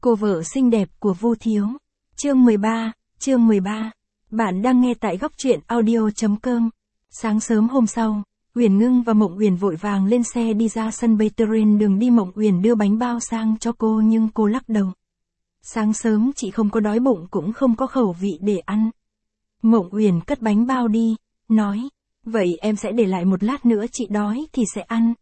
Cô vợ xinh đẹp của Vu Thiếu. Chương 13. Bạn đang nghe tại góc truyện audio.com. Sáng sớm hôm sau, Uyển Ngưng và Mộng Uyển vội vàng lên xe đi ra sân bay train. Đường đi Mộng Uyển đưa bánh bao sang cho cô nhưng cô lắc đầu. Sáng sớm chị không có đói bụng cũng không có khẩu vị để ăn. Mộng Uyển cất bánh bao đi, nói, vậy em sẽ để lại một lát nữa chị đói thì sẽ ăn.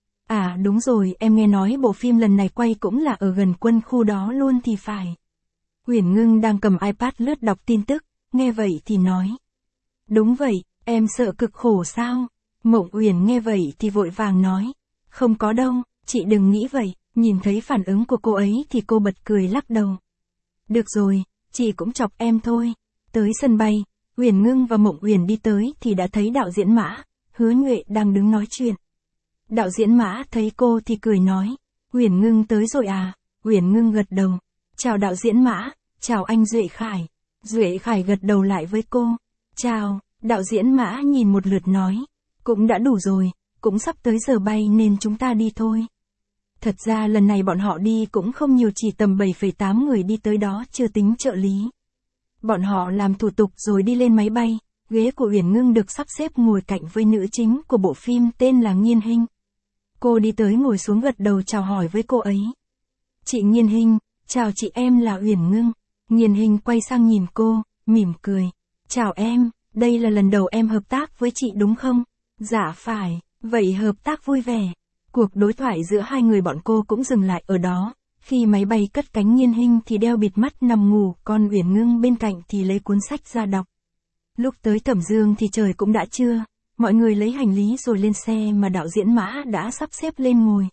À đúng rồi, em nghe nói bộ phim lần này quay cũng là ở gần quân khu đó luôn thì phải. Uyển Ngưng đang cầm iPad lướt đọc tin tức, nghe vậy thì nói. Đúng vậy, em sợ cực khổ sao? Mộng Uyển nghe vậy thì vội vàng nói. Không có đâu, chị đừng nghĩ vậy. Nhìn thấy phản ứng của cô ấy thì cô bật cười lắc đầu. Được rồi, chị cũng chọc em thôi. Tới sân bay, Uyển Ngưng và Mộng Uyển đi tới thì đã thấy đạo diễn Mã, Hứa Nhuệ đang đứng nói chuyện. Đạo diễn Mã thấy cô thì cười nói, Uyển Ngưng tới rồi à? Uyển Ngưng gật đầu. Chào đạo diễn Mã, chào anh Duệ Khải. Duệ Khải gật đầu lại với cô. Chào, đạo diễn Mã nhìn một lượt nói, cũng đã đủ rồi, cũng sắp tới giờ bay nên chúng ta đi thôi. Thật ra lần này bọn họ đi cũng không nhiều, chỉ tầm 7,8 người đi tới đó chưa tính trợ lý. Bọn họ làm thủ tục rồi đi lên máy bay, ghế của Uyển Ngưng được sắp xếp ngồi cạnh với nữ chính của bộ phim tên là Nghiên Hinh. Cô đi tới ngồi xuống gật đầu chào hỏi với cô ấy. Chị Nghiên Hinh, chào chị, em là Uyển Ngưng. Nghiên Hinh quay sang nhìn cô, mỉm cười. Chào em, đây là lần đầu em hợp tác với chị đúng không? Dạ phải, vậy hợp tác vui vẻ. Cuộc đối thoại giữa hai người bọn cô cũng dừng lại ở đó. Khi máy bay cất cánh, Nghiên Hinh thì đeo bịt mắt nằm ngủ, còn Uyển Ngưng bên cạnh thì lấy cuốn sách ra đọc. Lúc tới Thẩm Dương thì trời cũng đã trưa, mọi người lấy hành lý rồi lên xe mà đạo diễn Mã đã sắp xếp lên ngồi.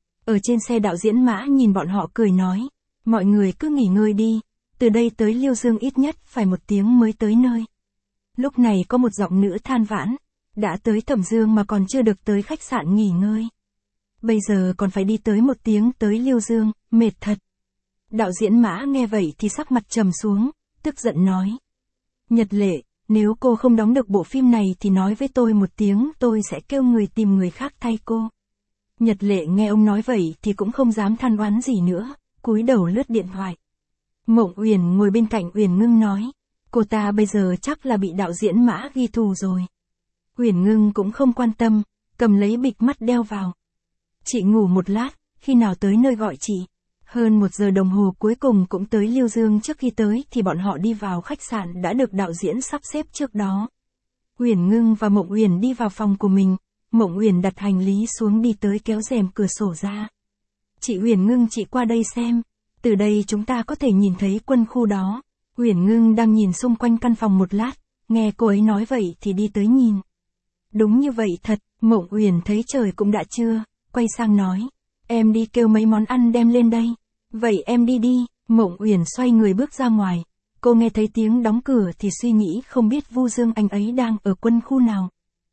Ở trên xe đạo diễn Mã nhìn bọn họ cười nói, mọi người cứ nghỉ ngơi đi, từ đây tới Liêu Dương ít nhất phải 1 tiếng mới tới nơi. Lúc này có một giọng nữ than vãn, đã tới Thẩm Dương mà còn chưa được tới khách sạn nghỉ ngơi. Bây giờ còn phải đi tới 1 tiếng tới Liêu Dương, mệt thật. Đạo diễn Mã nghe vậy thì sắc mặt trầm xuống, tức giận nói. Nhật Lệ, nếu cô không đóng được bộ phim này thì nói với tôi 1 tiếng, tôi sẽ kêu người tìm người khác thay cô. Nhật Lệ nghe ông nói vậy thì cũng không dám than oán gì nữa, cúi đầu lướt điện thoại. Mộng Uyển ngồi bên cạnh Uyển Ngưng nói, cô ta bây giờ chắc là bị đạo diễn Mã ghi thù rồi. Uyển Ngưng cũng không quan tâm, cầm lấy bịch mắt đeo vào. Chị ngủ một lát, khi nào tới nơi gọi chị. Hơn 1 giờ đồng hồ cuối cùng cũng tới Liêu Dương. Trước khi tới thì bọn họ đi vào khách sạn đã được đạo diễn sắp xếp trước đó. Uyển Ngưng và Mộng Uyển đi vào phòng của mình, Mộng Uyển đặt hành lý xuống đi tới kéo rèm cửa sổ ra. Chị Uyển Ngưng, chị qua đây xem, từ đây chúng ta có thể nhìn thấy quân khu đó. Uyển Ngưng đang nhìn xung quanh căn phòng một lát, nghe cô ấy nói vậy thì đi tới nhìn. Đúng như vậy thật, Mộng Uyển thấy trời cũng đã trưa, quay sang nói, em đi kêu mấy món ăn đem lên đây. Vậy em đi đi. Mộng Uyển xoay người bước ra ngoài. Cô nghe thấy tiếng đóng cửa thì suy nghĩ không biết Vu Dương anh ấy đang ở quân khu nào.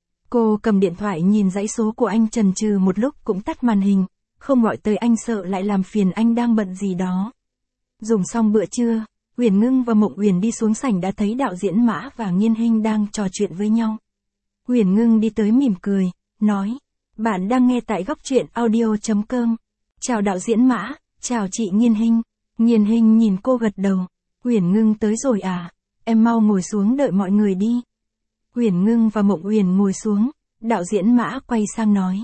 Cô cầm điện thoại nhìn dãy số của anh, chần chừ một lúc cũng tắt màn hình, không gọi tới anh sợ lại làm phiền anh đang bận gì đó. Dùng xong bữa trưa, Uyển Ngưng và Mộng Uyển đi xuống sảnh đã thấy đạo diễn Mã và Nghiên Hinh đang trò chuyện với nhau. Uyển Ngưng đi tới mỉm cười, nói, bạn đang nghe tại góc truyện audio.com. Chào đạo diễn Mã, chào chị Nghiên Hinh. Nghiên Hinh nhìn cô gật đầu. Uyển Ngưng tới rồi à, em mau ngồi xuống đợi mọi người đi. Uyển Ngưng và Mộng Uyển ngồi xuống, đạo diễn Mã quay sang nói.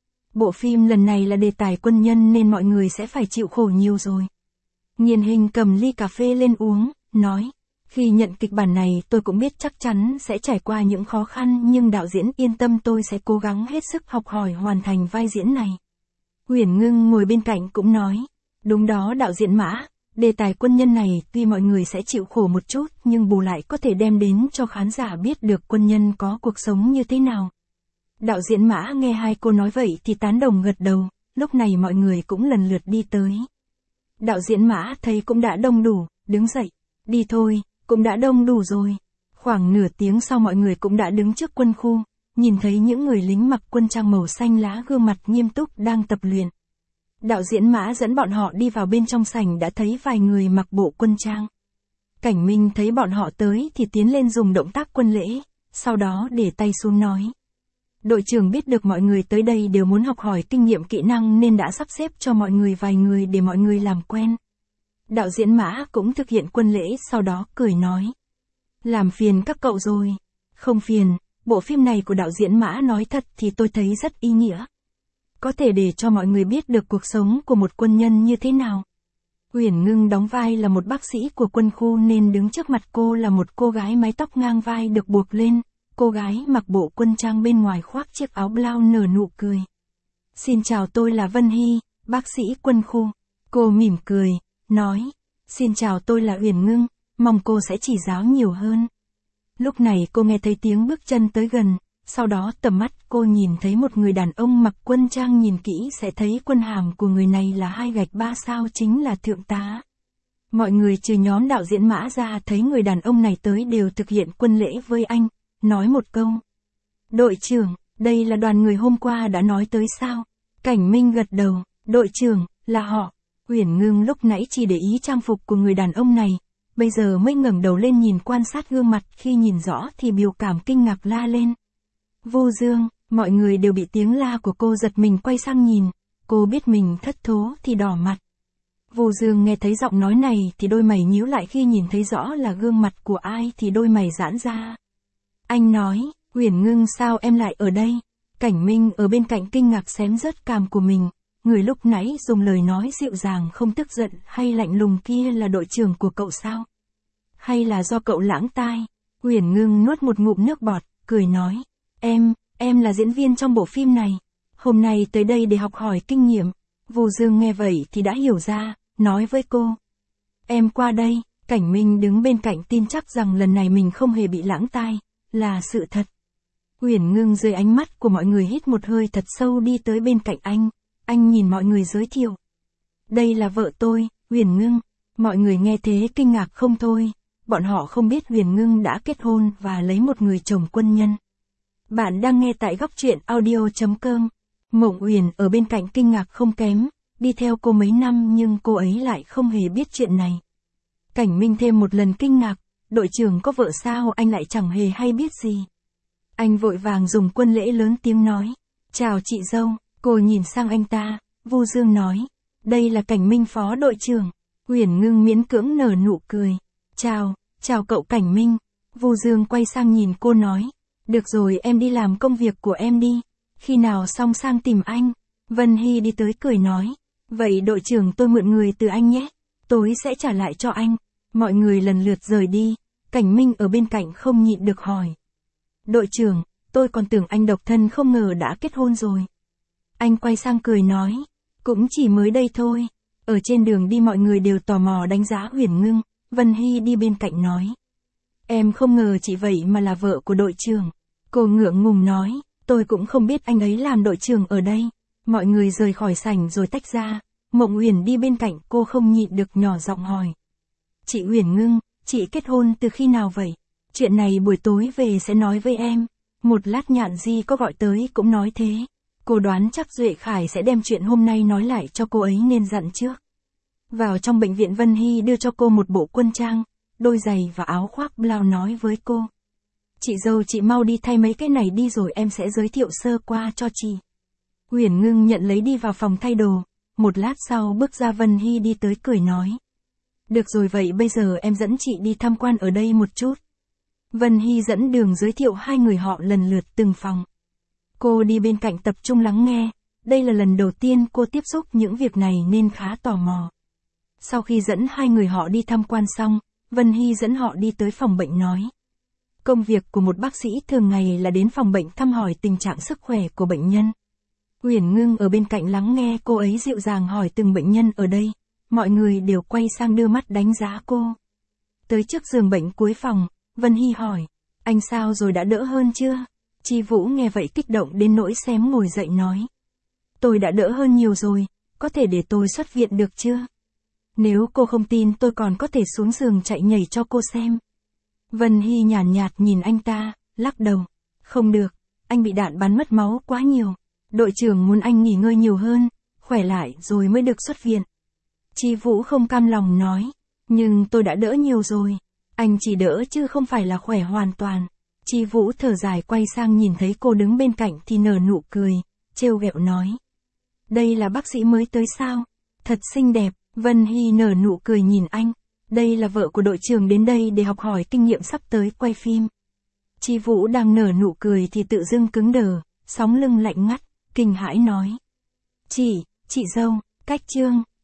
Bộ phim lần này là đề tài quân nhân nên mọi người sẽ phải chịu khổ nhiều rồi. Nghiên Hinh cầm ly cà phê lên uống, nói. Khi nhận kịch bản này tôi cũng biết chắc chắn sẽ trải qua những khó khăn, nhưng đạo diễn yên tâm, tôi sẽ cố gắng hết sức học hỏi hoàn thành vai diễn này. Uyển Ngưng ngồi bên cạnh cũng nói. Đúng đó đạo diễn Mã, đề tài quân nhân này tuy mọi người sẽ chịu khổ một chút nhưng bù lại có thể đem đến cho khán giả biết được quân nhân có cuộc sống như thế nào. Đạo diễn Mã nghe hai cô nói vậy thì tán đồng gật đầu, lúc này mọi người cũng lần lượt đi tới. Đạo diễn Mã thấy cũng đã đông đủ, đứng dậy, đi thôi, cũng đã đông đủ rồi. Khoảng nửa tiếng sau mọi người cũng đã đứng trước quân khu, nhìn thấy những người lính mặc quân trang màu xanh lá gương mặt nghiêm túc đang tập luyện. Đạo diễn Mã dẫn bọn họ đi vào bên trong sảnh đã thấy vài người mặc bộ quân trang. Cảnh Minh thấy bọn họ tới thì tiến lên dùng động tác quân lễ, sau đó để tay xuống nói. Đội trưởng biết được mọi người tới đây đều muốn học hỏi kinh nghiệm kỹ năng nên đã sắp xếp cho mọi người vài người để mọi người làm quen. Đạo diễn Mã cũng thực hiện quân lễ sau đó cười nói. Làm phiền các cậu rồi. Không phiền, bộ phim này của đạo diễn Mã nói thật thì tôi thấy rất ý nghĩa. Có thể để cho mọi người biết được cuộc sống của một quân nhân như thế nào. Uyển Ngưng đóng vai là một bác sĩ của quân khu nên đứng trước mặt cô là một cô gái mái tóc ngang vai được buộc lên. Cô gái mặc bộ quân trang bên ngoài khoác chiếc áo blau nở nụ cười. Xin chào, tôi là Vân Hy, bác sĩ quân khu. Cô mỉm cười, nói. Xin chào, tôi là Uyển Ngưng, mong cô sẽ chỉ giáo nhiều hơn. Lúc này cô nghe thấy tiếng bước chân tới gần, sau đó tầm mắt cô nhìn thấy một người đàn ông mặc quân trang, nhìn kỹ sẽ thấy quân hàm của người này là 2 gạch 3 sao, chính là thượng tá. Mọi người trừ nhóm đạo diễn Mã ra thấy người đàn ông này tới đều thực hiện quân lễ với anh, nói một câu. Đội trưởng, đây là đoàn người hôm qua đã nói tới sao? Cảnh Minh gật đầu, đội trưởng, là họ. Uyển Ngưng lúc nãy chỉ để ý trang phục của người đàn ông này, bây giờ mới ngẩng đầu lên nhìn quan sát gương mặt, khi nhìn rõ thì biểu cảm kinh ngạc la lên. Vô Dương, mọi người đều bị tiếng la của cô giật mình quay sang nhìn, cô biết mình thất thố thì đỏ mặt. Vô Dương nghe thấy giọng nói này thì đôi mày nhíu lại, khi nhìn thấy rõ là gương mặt của ai thì đôi mày giãn ra. Anh nói, Uyển Ngưng sao em lại ở đây? Cảnh Minh ở bên cạnh kinh ngạc xém rớt cằm của mình, người lúc nãy dùng lời nói dịu dàng không tức giận hay lạnh lùng kia là đội trưởng của cậu sao? Hay là do cậu lãng tai? Uyển Ngưng nuốt một ngụm nước bọt, cười nói. Em là diễn viên trong bộ phim này. Hôm nay tới đây để học hỏi kinh nghiệm. Vô Dương nghe vậy thì đã hiểu ra, nói với cô. Em qua đây. Cảnh Minh đứng bên cạnh tin chắc rằng lần này mình không hề bị lãng tai, là sự thật. Uyển Ngưng dưới ánh mắt của mọi người hít một hơi thật sâu đi tới bên cạnh anh nhìn mọi người giới thiệu. Đây là vợ tôi, Uyển Ngưng. Mọi người nghe thế kinh ngạc không thôi, bọn họ không biết Uyển Ngưng đã kết hôn và lấy một người chồng quân nhân. Bạn đang nghe tại góc truyện audio.com. Mộng Uyển ở bên cạnh kinh ngạc không kém, đi theo cô mấy năm nhưng cô ấy lại không hề biết chuyện này. Cảnh Minh thêm một lần kinh ngạc, đội trưởng có vợ sao anh lại chẳng hề hay biết gì. Anh vội vàng dùng quân lễ lớn tiếng nói, chào chị dâu. Cô nhìn sang anh ta, Vô Dương nói, đây là Cảnh Minh phó đội trưởng. Uyển Ngưng miễn cưỡng nở nụ cười, chào cậu Cảnh Minh. Vô Dương quay sang nhìn cô nói, được rồi, em đi làm công việc của em đi, khi nào xong sang tìm anh. Vân Hy đi tới cười nói, vậy đội trưởng tôi mượn người từ anh nhé, tối sẽ trả lại cho anh. Mọi người lần lượt rời đi, Cảnh Minh ở bên cạnh không nhịn được hỏi. Đội trưởng, tôi còn tưởng anh độc thân không ngờ đã kết hôn rồi. Anh quay sang cười nói, cũng chỉ mới đây thôi. Ở trên đường đi mọi người đều tò mò đánh giá Uyển Ngưng, Vân Hy đi bên cạnh nói. Em không ngờ chị vậy mà là vợ của đội trưởng. Cô ngượng ngùng nói, tôi cũng không biết anh ấy làm đội trưởng ở đây. Mọi người rời khỏi sảnh rồi tách ra, Mộng Uyển đi bên cạnh cô không nhịn được nhỏ giọng hỏi. Chị Uyển Ngưng, chị kết hôn từ khi nào vậy? Chuyện này buổi tối về sẽ nói với em. Một lát Nhạn Di có gọi tới cũng nói thế. Cô đoán chắc Duệ Khải sẽ đem chuyện hôm nay nói lại cho cô ấy nên dặn trước. Vào trong bệnh viện, Vân Hy đưa cho cô một bộ quân trang, đôi giày và áo khoác blau, nói với cô. Chị dâu chị mau đi thay mấy cái này đi rồi em sẽ giới thiệu sơ qua cho chị. Uyển Ngưng nhận lấy đi vào phòng thay đồ, một lát sau bước ra, Vân Hy đi tới cười nói. Được rồi, vậy bây giờ em dẫn chị đi tham quan ở đây một chút. Vân Hy dẫn đường giới thiệu hai người họ lần lượt từng phòng. Cô đi bên cạnh tập trung lắng nghe, đây là lần đầu tiên cô tiếp xúc những việc này nên khá tò mò. Sau khi dẫn hai người họ đi tham quan xong, Vân Hy dẫn họ đi tới phòng bệnh nói. Công việc của một bác sĩ thường ngày là đến phòng bệnh thăm hỏi tình trạng sức khỏe của bệnh nhân. Uyển Ngưng ở bên cạnh lắng nghe cô ấy dịu dàng hỏi từng bệnh nhân ở đây, mọi người đều quay sang đưa mắt đánh giá cô. Tới trước giường bệnh cuối phòng, Vân Hy hỏi, anh sao rồi, đã đỡ hơn chưa? Chi Vũ nghe vậy kích động đến nỗi xém ngồi dậy nói. Tôi đã đỡ hơn nhiều rồi, có thể để tôi xuất viện được chưa? Nếu cô không tin tôi còn có thể xuống giường chạy nhảy cho cô xem. Vân Hy nhàn nhạt nhìn anh ta, lắc đầu. Không được, anh bị đạn bắn mất máu quá nhiều. Đội trưởng muốn anh nghỉ ngơi nhiều hơn, khỏe lại rồi mới được xuất viện. Chi Vũ không cam lòng nói. Nhưng tôi đã đỡ nhiều rồi. Anh chỉ đỡ chứ không phải là khỏe hoàn toàn. Chi Vũ thở dài quay sang nhìn thấy cô đứng bên cạnh thì nở nụ cười, trêu ghẹo nói. Đây là bác sĩ mới tới sao? Thật xinh đẹp, Vân Hy nở nụ cười nhìn anh. Đây là vợ của đội trưởng đến đây để học hỏi kinh nghiệm sắp tới quay phim. Chi Vũ đang nở nụ cười thì tự dưng cứng đờ, sóng lưng lạnh ngắt, kinh hãi nói. Chị dâu, cách Trương,